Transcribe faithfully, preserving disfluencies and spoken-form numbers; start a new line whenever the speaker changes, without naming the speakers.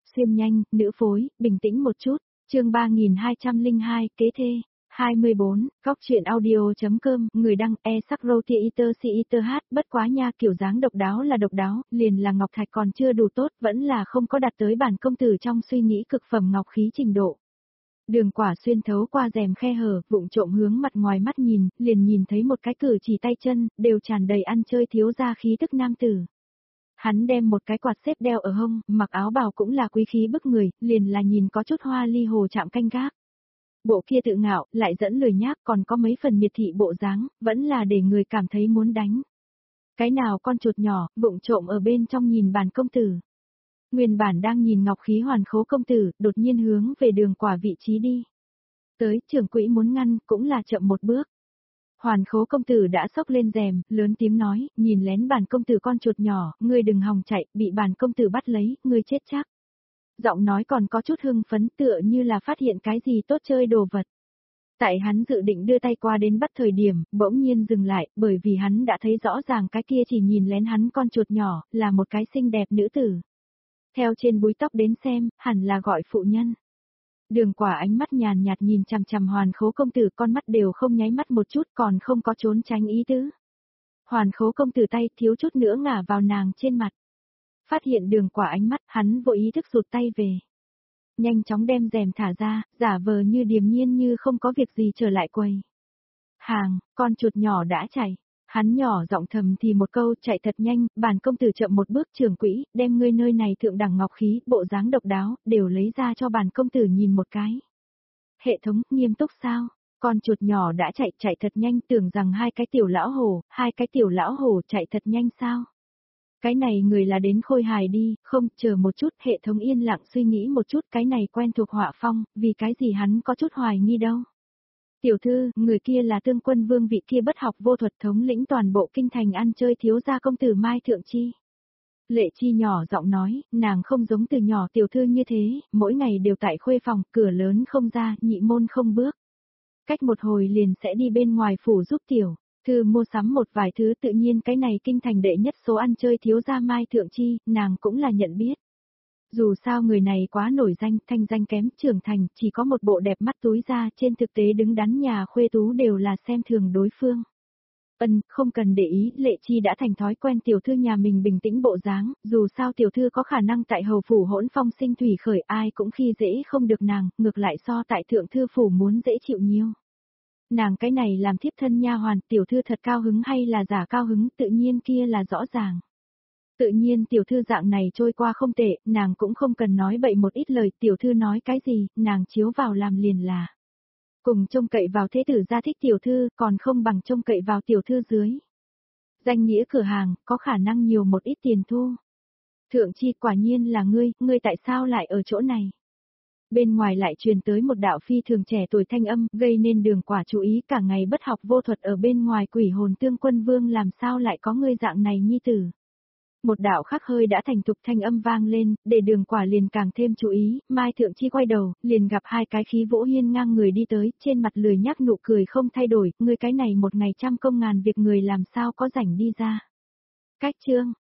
xuyên nhanh, nữ phối, bình tĩnh một chút, chương ba nghìn hai trăm lẻ hai, kế thê. hai mươi bốn, góc truyện audio.com, người đăng e sắc rô tia iter si iter hát, bất quá nha, kiểu dáng độc đáo là độc đáo, liền là ngọc thạch còn chưa đủ tốt, vẫn là không có đạt tới bản công tử trong suy nghĩ cực phẩm ngọc khí trình độ. Đường Quả xuyên thấu qua rèm khe hở, vụng trộm hướng mặt ngoài mắt nhìn, liền nhìn thấy một cái cử chỉ tay chân, đều tràn đầy ăn chơi thiếu gia khí tức nam tử. Hắn đem một cái quạt xếp đeo ở hông, mặc áo bào cũng là quý khí bức người, liền là nhìn có chút hoa ly hồ chạm canh gác. Bộ kia tự ngạo, lại dẫn lười nhác, còn có mấy phần miệt thị bộ dáng, vẫn là để người cảm thấy muốn đánh. Cái nào con chuột nhỏ, vụng trộm ở bên trong nhìn bản công tử. Nguyên bản đang nhìn ngọc khí Hoàn Khố công tử, đột nhiên hướng về Đường Quả vị trí đi. Tới, trưởng quỹ muốn ngăn, cũng là chậm một bước. Hoàn Khố công tử đã xốc lên rèm, lớn tiếng nói, nhìn lén bản công tử con chuột nhỏ, ngươi đừng hòng chạy, bị bản công tử bắt lấy, ngươi chết chắc. Giọng nói còn có chút hưng phấn, tựa như là phát hiện cái gì tốt chơi đồ vật. Tại hắn dự định đưa tay qua đến bắt thời điểm, bỗng nhiên dừng lại, bởi vì hắn đã thấy rõ ràng cái kia chỉ nhìn lén hắn con chuột nhỏ, là một cái xinh đẹp nữ tử. Theo trên búi tóc đến xem, hẳn là gọi phụ nhân. Đường Quả ánh mắt nhàn nhạt nhìn chằm chằm Hoàn Khố công tử, con mắt đều không nháy mắt một chút, còn không có trốn tránh ý tứ. Hoàn Khố công tử tay thiếu chút nữa ngả vào nàng trên mặt. Phát hiện Đường Quả ánh mắt, hắn vội ý thức rụt tay về. Nhanh chóng đem rèm thả ra, giả vờ như điềm nhiên như không có việc gì trở lại quầy. Hàng, con chuột nhỏ đã chạy. Hắn nhỏ giọng thầm thì một câu, chạy thật nhanh, bản công tử chậm một bước, trưởng quỹ, đem ngươi nơi này thượng đẳng ngọc khí, bộ dáng độc đáo, đều lấy ra cho bản công tử nhìn một cái. Hệ thống, nghiêm túc sao? Con chuột nhỏ đã chạy, chạy thật nhanh, tưởng rằng hai cái tiểu lão hổ, hai cái tiểu lão hổ chạy thật nhanh sao? Cái này người là đến khôi hài đi, không, chờ một chút, hệ thống yên lặng suy nghĩ một chút, cái này quen thuộc họa phong, vì cái gì hắn có chút hoài nghi đâu. Tiểu thư, người kia là Tương Quân Vương, vị kia bất học vô thuật thống lĩnh toàn bộ kinh thành ăn chơi thiếu gia công tử Mai Thượng Chi. Lệ Chi nhỏ giọng nói, nàng không giống từ nhỏ tiểu thư như thế, mỗi ngày đều tại khuê phòng, cửa lớn không ra, nhị môn không bước. Cách một hồi liền sẽ đi bên ngoài phủ giúp tiểu thư mua sắm một vài thứ, tự nhiên cái này kinh thành đệ nhất số ăn chơi thiếu gia Mai Thượng Chi, nàng cũng là nhận biết. Dù sao người này quá nổi danh, thanh danh kém, trưởng thành, chỉ có một bộ đẹp mắt túi ra, trên thực tế đứng đắn nhà khuê tú đều là xem thường đối phương. Ân, không cần để ý, Lệ Chi đã thành thói quen tiểu thư nhà mình bình tĩnh bộ dáng, dù sao tiểu thư có khả năng tại hầu phủ hỗn phong sinh thủy khởi, ai cũng khi dễ không được nàng, ngược lại so tại thượng thư phủ muốn dễ chịu nhiều. Nàng cái này làm thiếp thân nha hoàn, tiểu thư thật cao hứng hay là giả cao hứng, tự nhiên kia là rõ ràng. Tự nhiên tiểu thư dạng này trôi qua không tệ, nàng cũng không cần nói bậy một ít lời, tiểu thư nói cái gì, nàng chiếu vào làm liền là. Cùng trông cậy vào thế tử gia thích tiểu thư, còn không bằng trông cậy vào tiểu thư dưới. Danh nghĩa cửa hàng, có khả năng nhiều một ít tiền thu. Thượng Chi, quả nhiên là ngươi, ngươi tại sao lại ở chỗ này? Bên ngoài lại truyền tới một đạo phi thường trẻ tuổi thanh âm, gây nên Đường Quả chú ý, cả ngày bất học vô thuật ở bên ngoài quỷ hồn Tương Quân Vương, làm sao lại có ngươi dạng này nhi tử. Một đạo khắc hơi đã thành thục thanh âm vang lên, để Đường Quả liền càng thêm chú ý, Mai Thượng Chi quay đầu, liền gặp hai cái khí vỗ hiên ngang người đi tới, trên mặt lười nhác nụ cười không thay đổi, ngươi cái này một ngày trăm công ngàn việc người làm sao có rảnh đi ra. Cách chương,